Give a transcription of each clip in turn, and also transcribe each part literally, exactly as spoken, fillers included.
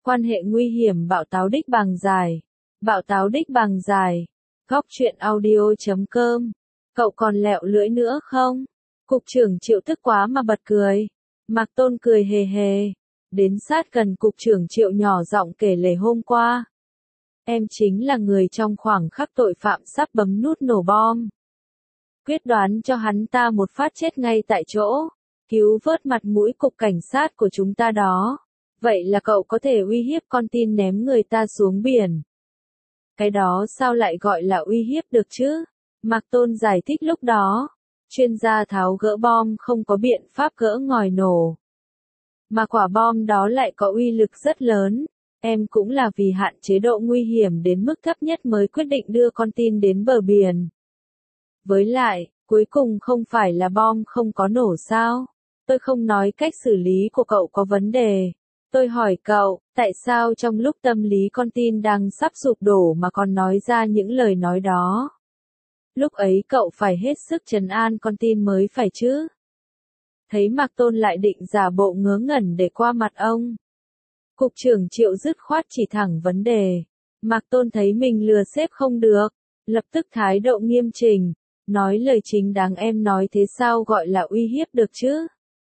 Quan hệ nguy hiểm bạo táo đích bằng dài. Bạo táo đích bằng dài. Góc truyện audio chấm com. Cậu còn lẹo lưỡi nữa không? Cục trưởng Triệu tức quá mà bật cười. Mạc Tôn cười hề hề. Đến sát gần cục trưởng Triệu nhỏ giọng kể lể hôm qua. Em chính là người trong khoảng khắc tội phạm sắp bấm nút nổ bom. Quyết đoán cho hắn ta một phát chết ngay tại chỗ. Cứu vớt mặt mũi cục cảnh sát của chúng ta đó. Vậy là cậu có thể uy hiếp con tin ném người ta xuống biển. Cái đó sao lại gọi là uy hiếp được chứ? Mạc Tôn giải thích lúc đó. Chuyên gia tháo gỡ bom không có biện pháp gỡ ngòi nổ. Mà quả bom đó lại có uy lực rất lớn. Em cũng là vì hạn chế độ nguy hiểm đến mức thấp nhất mới quyết định đưa con tin đến bờ biển. Với lại, cuối cùng không phải là bom không có nổ sao? Tôi không nói cách xử lý của cậu có vấn đề. Tôi hỏi cậu, tại sao trong lúc tâm lý con tin đang sắp sụp đổ mà còn nói ra những lời nói đó? Lúc ấy cậu phải hết sức trấn an con tin mới phải chứ? Thấy Mạc Tôn lại định giả bộ ngớ ngẩn để qua mặt ông. Cục trưởng Triệu dứt khoát chỉ thẳng vấn đề. Mạc Tôn thấy mình lừa sếp không được, lập tức thái độ nghiêm chỉnh, nói lời chính đáng. Em nói thế sao gọi là uy hiếp được chứ?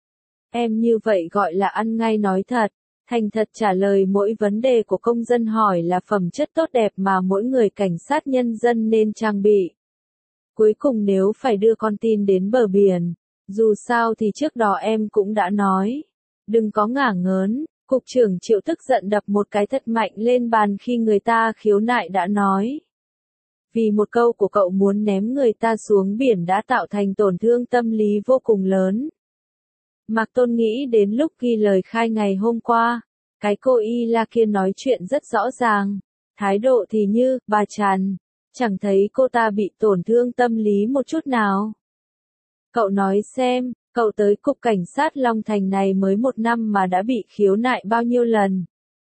Em như vậy gọi là ăn ngay nói thật, thành thật trả lời mỗi vấn đề của công dân hỏi là phẩm chất tốt đẹp mà mỗi người cảnh sát nhân dân nên trang bị. Cuối cùng nếu phải đưa con tin đến bờ biển, dù sao thì trước đó em cũng đã nói, đừng có ngả ngớn. Cục trưởng Triệu tức giận đập một cái thật mạnh lên bàn khi người ta khiếu nại đã nói. Vì một câu của cậu muốn ném người ta xuống biển đã tạo thành tổn thương tâm lý vô cùng lớn. Mạc Tôn nghĩ đến lúc ghi lời khai ngày hôm qua, cái cô Y La kia nói chuyện rất rõ ràng, thái độ thì như, bà Trần, chẳng thấy cô ta bị tổn thương tâm lý một chút nào. Cậu nói xem, cậu tới cục cảnh sát Long Thành này mới một năm mà đã bị khiếu nại bao nhiêu lần?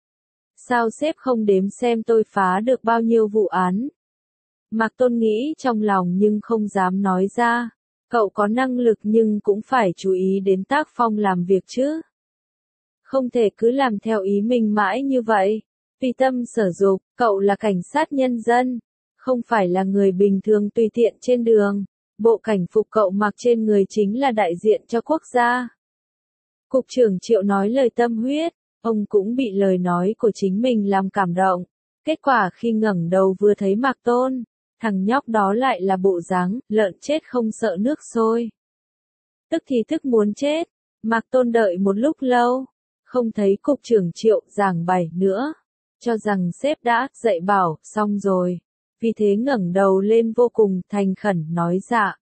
Sao sếp không đếm xem tôi phá được bao nhiêu vụ án? Mạc Tôn nghĩ trong lòng nhưng không dám nói ra. Cậu có năng lực nhưng cũng phải chú ý đến tác phong làm việc chứ. Không thể cứ làm theo ý mình mãi như vậy. Tùy tâm sở dục, cậu là cảnh sát nhân dân, không phải là người bình thường tùy tiện trên đường. Bộ cảnh phục cậu mặc trên người chính là đại diện cho quốc gia. Cục trưởng Triệu nói lời tâm huyết, ông cũng bị lời nói của chính mình làm cảm động. Kết quả khi ngẩng đầu vừa thấy Mạc Tôn, thằng nhóc đó lại là bộ dáng lợn chết không sợ nước sôi. Tức thì tức muốn chết. Mạc Tôn đợi một lúc lâu, không thấy cục trưởng Triệu giảng bày nữa, cho rằng sếp đã dạy bảo xong rồi. Vì thế ngẩng đầu lên vô cùng thành khẩn nói dạ.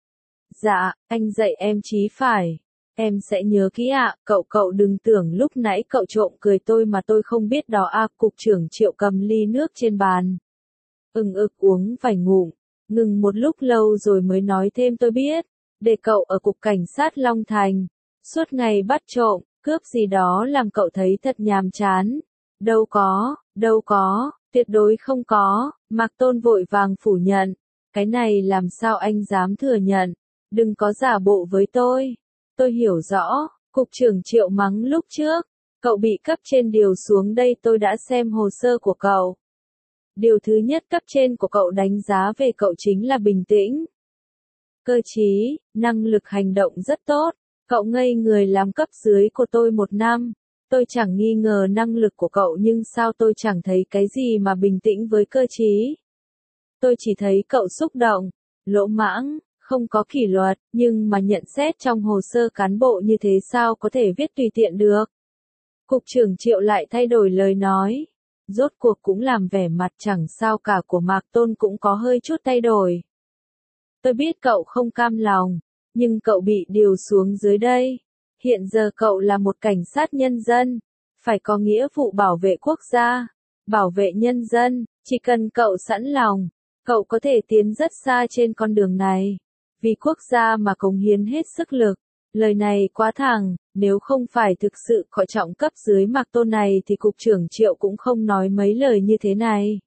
Dạ, anh dạy em chí phải. Em sẽ nhớ kỹ ạ. Cậu cậu đừng tưởng lúc nãy cậu trộm cười tôi mà tôi không biết đó à. Cục trưởng Triệu cầm ly nước trên bàn. Ừng ực uống vài ngụm, ngừng một lúc lâu rồi mới nói thêm tôi biết. Để cậu ở cục cảnh sát Long Thành, suốt ngày bắt trộm, cướp gì đó làm cậu thấy thật nhàm chán. Đâu có, đâu có. Tuyệt đối không có. Mạc Tôn vội vàng phủ nhận. Cái này làm sao anh dám thừa nhận? Đừng có giả bộ với tôi. Tôi hiểu rõ. Cục trưởng Triệu mắng lúc trước. Cậu bị cấp trên điều xuống đây, tôi đã xem hồ sơ của cậu. Điều thứ nhất cấp trên của cậu đánh giá về cậu chính là bình tĩnh, cơ trí, năng lực hành động rất tốt. Cậu ngây người làm cấp dưới của tôi một năm. Tôi chẳng nghi ngờ năng lực của cậu nhưng sao tôi chẳng thấy cái gì mà bình tĩnh với cơ trí. Tôi chỉ thấy cậu xúc động, lỗ mãng, không có kỷ luật, nhưng mà nhận xét trong hồ sơ cán bộ như thế sao có thể viết tùy tiện được. Cục trưởng Triệu lại thay đổi lời nói. Rốt cuộc cũng làm vẻ mặt chẳng sao cả của Mạc Tôn cũng có hơi chút thay đổi. Tôi biết cậu không cam lòng, nhưng cậu bị điều xuống dưới đây. Hiện giờ cậu là một cảnh sát nhân dân, phải có nghĩa vụ bảo vệ quốc gia, bảo vệ nhân dân. Chỉ cần cậu sẵn lòng, cậu có thể tiến rất xa trên con đường này. Vì quốc gia mà cống hiến hết sức lực. Lời này quá thẳng, nếu không phải thực sự coi trọng cấp dưới Mạc Tôn này thì cục trưởng Triệu cũng không nói mấy lời như thế này.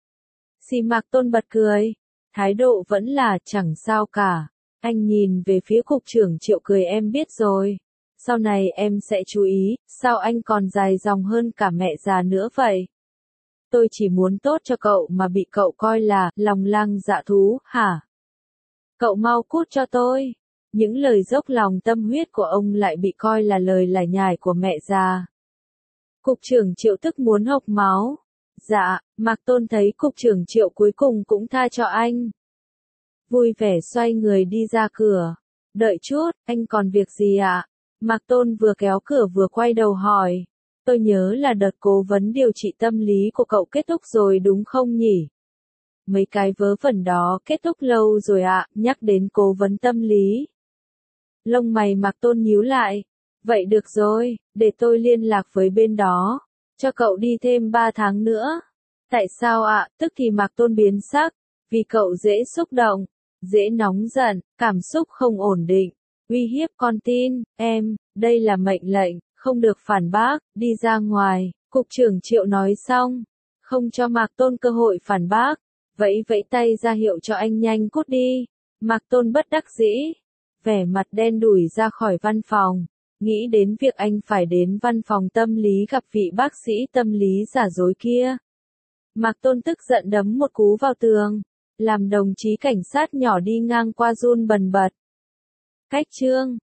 Xì Mạc Tôn bật cười, thái độ vẫn là chẳng sao cả. Anh nhìn về phía cục trưởng Triệu cười em biết rồi. Sau này em sẽ chú ý, sao anh còn dài dòng hơn cả mẹ già nữa vậy? Tôi chỉ muốn tốt cho cậu mà bị cậu coi là lòng lang dạ thú, hả? Cậu mau cút cho tôi. Những lời dốc lòng tâm huyết của ông lại bị coi là lời lải nhải của mẹ già. Cục trưởng Triệu tức muốn hộc máu. Dạ, Mạc Tôn thấy cục trưởng Triệu cuối cùng cũng tha cho anh. Vui vẻ xoay người đi ra cửa. Đợi chút, anh còn việc gì ạ? Mạc Tôn vừa kéo cửa vừa quay đầu hỏi. Tôi nhớ là đợt cố vấn điều trị tâm lý của cậu kết thúc rồi đúng không nhỉ? Mấy cái vớ vẩn đó kết thúc lâu rồi ạ, nhắc đến cố vấn tâm lý. Lông mày Mạc Tôn nhíu lại. Vậy được rồi, để tôi liên lạc với bên đó. Cho cậu đi thêm ba tháng nữa. Tại sao ạ? Tức thì Mạc Tôn biến sắc. Vì cậu dễ xúc động, dễ nóng giận, cảm xúc không ổn định. Uy hiếp con tin, em, đây là mệnh lệnh, không được phản bác, đi ra ngoài. Cục trưởng Triệu nói xong. Không cho Mạc Tôn cơ hội phản bác. Vẫy vẫy tay ra hiệu cho anh nhanh cút đi. Mạc Tôn bất đắc dĩ. Vẻ mặt đen đủi ra khỏi văn phòng. Nghĩ đến việc anh phải đến văn phòng tâm lý gặp vị bác sĩ tâm lý giả dối kia. Mạc Tôn tức giận đấm một cú vào tường. Làm đồng chí cảnh sát nhỏ đi ngang qua run bần bật. Cách chương